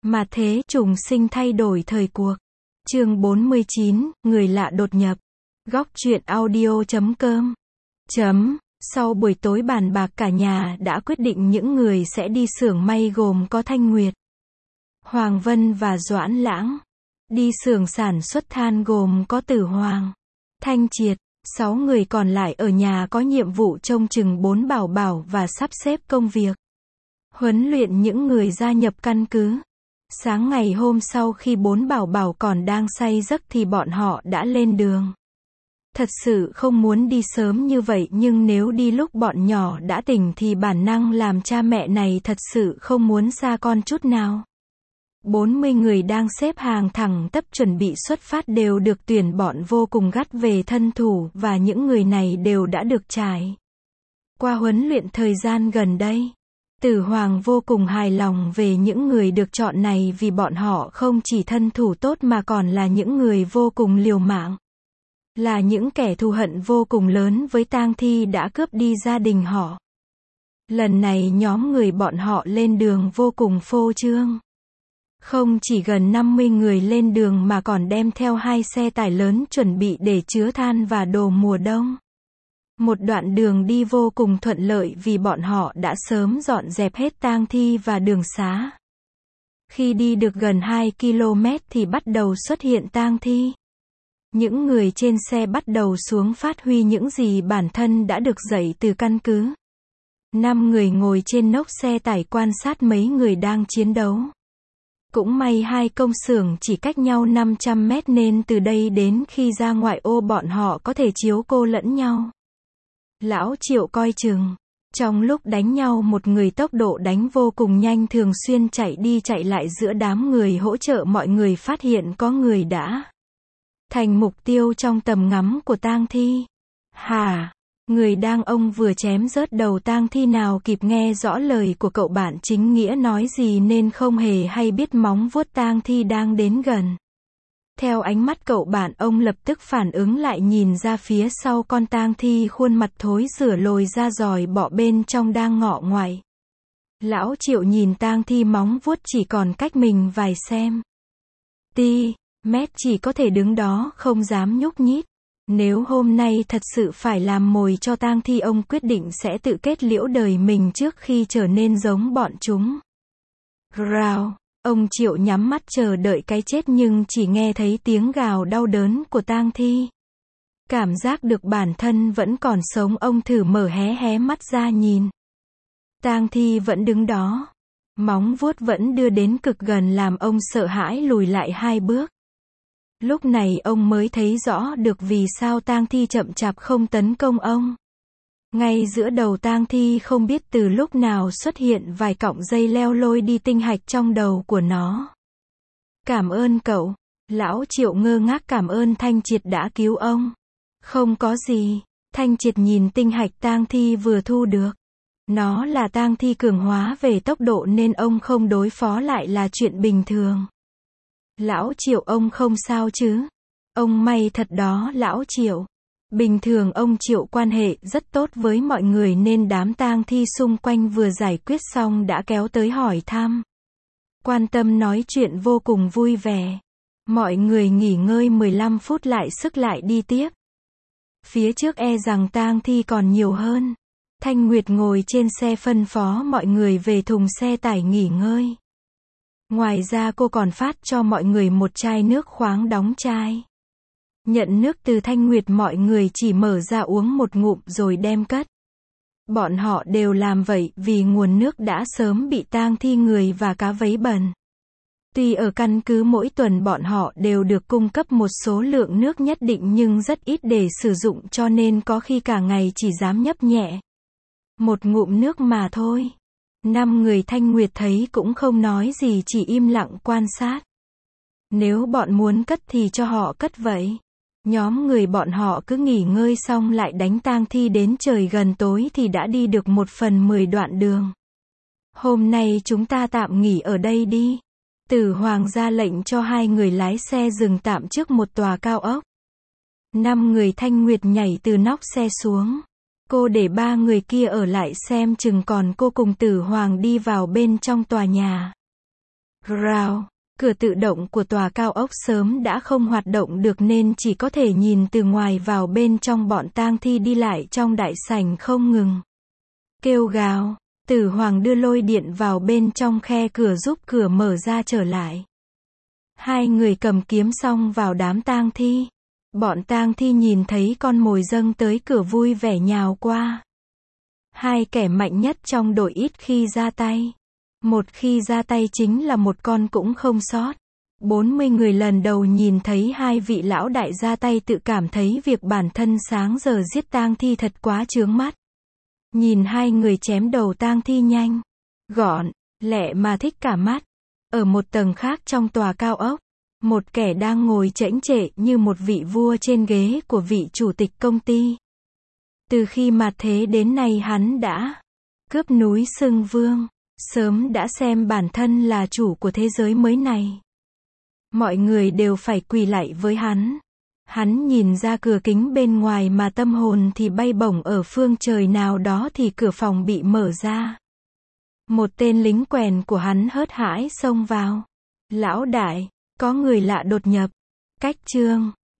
Mà thế trùng sinh thay đổi thời cuộc. Chương 49, người lạ đột nhập. Góc truyện audio.com. Sau buổi tối bàn bạc cả nhà đã quyết định những người sẽ đi xưởng may gồm có Thanh Nguyệt, Hoàng Vân và Doãn Lãng. Đi xưởng sản xuất than gồm có Tử Hoàng, Thanh Triệt. 6 người còn lại ở nhà có nhiệm vụ trông chừng 4 bảo bảo và sắp xếp công việc, huấn luyện những người gia nhập căn cứ. Sáng ngày hôm sau khi 4 bảo bảo còn đang say giấc thì bọn họ đã lên đường. Thật sự không muốn đi sớm như vậy, nhưng nếu đi lúc bọn nhỏ đã tỉnh thì bản năng làm cha mẹ này thật sự không muốn xa con chút nào. 40 người đang xếp hàng thẳng tắp chuẩn bị xuất phát đều được tuyển bọn vô cùng gắt về thân thủ, và những người này đều đã được trải qua huấn luyện thời gian gần đây. Tử Hoàng vô cùng hài lòng về những người được chọn này vì bọn họ không chỉ thân thủ tốt mà còn là những người vô cùng liều mạng. Là những kẻ thù hận vô cùng lớn với tang thi đã cướp đi gia đình họ. Lần này nhóm người bọn họ lên đường vô cùng phô trương. Không chỉ gần 50 người lên đường mà còn đem theo 2 xe tải lớn chuẩn bị để chứa than và đồ mùa đông. Một đoạn đường đi vô cùng thuận lợi vì bọn họ đã sớm dọn dẹp hết tang thi và đường xá. Khi đi được gần 2 km thì bắt đầu xuất hiện tang thi. Những người trên xe bắt đầu xuống phát huy những gì bản thân đã được dạy từ căn cứ. 5 người ngồi trên nóc xe tải quan sát mấy người đang chiến đấu. Cũng may 2 công xưởng chỉ cách nhau 500 mét nên từ đây đến khi ra ngoại ô bọn họ có thể chiếu cô lẫn nhau. Lão Triệu coi chừng. Trong lúc đánh nhau một người tốc độ đánh vô cùng nhanh thường xuyên chạy đi chạy lại giữa đám người hỗ trợ mọi người phát hiện có người đã thành mục tiêu trong tầm ngắm của tang thi. Hả? Người đang ông vừa chém rớt đầu tang thi nào kịp nghe rõ lời của cậu bạn chính nghĩa nói gì nên không hề hay biết móng vuốt tang thi đang đến gần. Theo ánh mắt cậu bạn, ông lập tức phản ứng lại, nhìn ra phía sau con tang thi khuôn mặt thối rửa lồi ra giòi bọ bên trong đang ngọ ngoại. Lão Triệu nhìn tang thi móng vuốt chỉ còn cách mình vài mét chỉ có thể đứng đó không dám nhúc nhích. Nếu hôm nay thật sự phải làm mồi cho tang thi, ông quyết định sẽ tự kết liễu đời mình trước khi trở nên giống bọn chúng. Rào. Ông Triệu nhắm mắt chờ đợi cái chết nhưng chỉ nghe thấy tiếng gào đau đớn của tang thi. Cảm giác được bản thân vẫn còn sống, ông thử mở hé mắt ra nhìn. Tang thi vẫn đứng đó. Móng vuốt vẫn đưa đến cực gần làm ông sợ hãi lùi lại 2 bước. Lúc này ông mới thấy rõ được vì sao tang thi chậm chạp không tấn công ông. Ngay giữa đầu tang thi không biết từ lúc nào xuất hiện vài cọng dây leo lôi đi tinh hạch trong đầu của nó. Cảm ơn cậu. Lão Triệu ngơ ngác cảm ơn Thanh Triệt đã cứu ông. Không có gì. Thanh Triệt nhìn tinh hạch tang thi vừa thu được. Nó là tang thi cường hóa về tốc độ nên ông không đối phó lại là chuyện bình thường. Lão Triệu, ông không sao chứ? Ông may thật đó Lão Triệu. Bình thường ông Triệu quan hệ rất tốt với mọi người nên đám tang thi xung quanh vừa giải quyết xong đã kéo tới hỏi thăm. Quan tâm nói chuyện vô cùng vui vẻ. Mọi người nghỉ ngơi 15 phút lại sức lại đi tiếp. Phía trước e rằng tang thi còn nhiều hơn. Thanh Nguyệt ngồi trên xe phân phó mọi người về thùng xe tải nghỉ ngơi. Ngoài ra cô còn phát cho mọi người một chai nước khoáng đóng chai. Nhận nước từ Thanh Nguyệt, mọi người chỉ mở ra uống một ngụm rồi đem cất. Bọn họ đều làm vậy vì nguồn nước đã sớm bị tang thi người và cá vấy bẩn. Tuy ở căn cứ mỗi tuần bọn họ đều được cung cấp một số lượng nước nhất định nhưng rất ít để sử dụng cho nên có khi cả ngày chỉ dám nhấp nhẹ một ngụm nước mà thôi. 5 người Thanh Nguyệt thấy cũng không nói gì, chỉ im lặng quan sát. Nếu bọn muốn cất thì cho họ cất vậy. Nhóm người bọn họ cứ nghỉ ngơi xong lại đánh tang thi đến trời gần tối thì đã đi được 1/10 đoạn đường. Hôm nay chúng ta tạm nghỉ ở đây đi. Tử Hoàng ra lệnh cho 2 người lái xe dừng tạm trước một tòa cao ốc. 5 người Thanh Nguyệt nhảy từ nóc xe xuống. Cô để 3 người kia ở lại xem chừng, còn cô cùng Tử Hoàng đi vào bên trong tòa nhà. Rào. Cửa tự động của tòa cao ốc sớm đã không hoạt động được nên chỉ có thể nhìn từ ngoài vào bên trong. Bọn tang thi đi lại trong đại sảnh không ngừng kêu gào. Tử Hoàng đưa lôi điện vào bên trong khe cửa giúp cửa mở ra trở lại. Hai người cầm kiếm xông vào đám tang thi. Bọn tang thi nhìn thấy con mồi dâng tới cửa vui vẻ nhào qua. Hai kẻ mạnh nhất trong đội ít khi ra tay. Một khi ra tay chính là một con cũng không sót. 40 người lần đầu nhìn thấy hai vị lão đại ra tay tự cảm thấy việc bản thân sáng giờ giết tang thi thật quá chướng mắt. Nhìn hai người chém đầu tang thi nhanh, gọn, lẹ mà thích cả mắt. Ở một tầng khác trong tòa cao ốc, một kẻ đang ngồi chễnh chệ như một vị vua trên ghế của vị chủ tịch công ty. Từ khi mạt thế đến nay hắn đã cướp núi xưng vương, sớm đã xem bản thân là chủ của thế giới mới này. Mọi người đều phải quỳ lạy với hắn. Hắn nhìn ra cửa kính bên ngoài mà tâm hồn thì bay bổng ở phương trời nào đó thì cửa phòng bị mở ra. Một tên lính quèn của hắn hớt hải xông vào. Lão đại, có người lạ đột nhập. Cách chương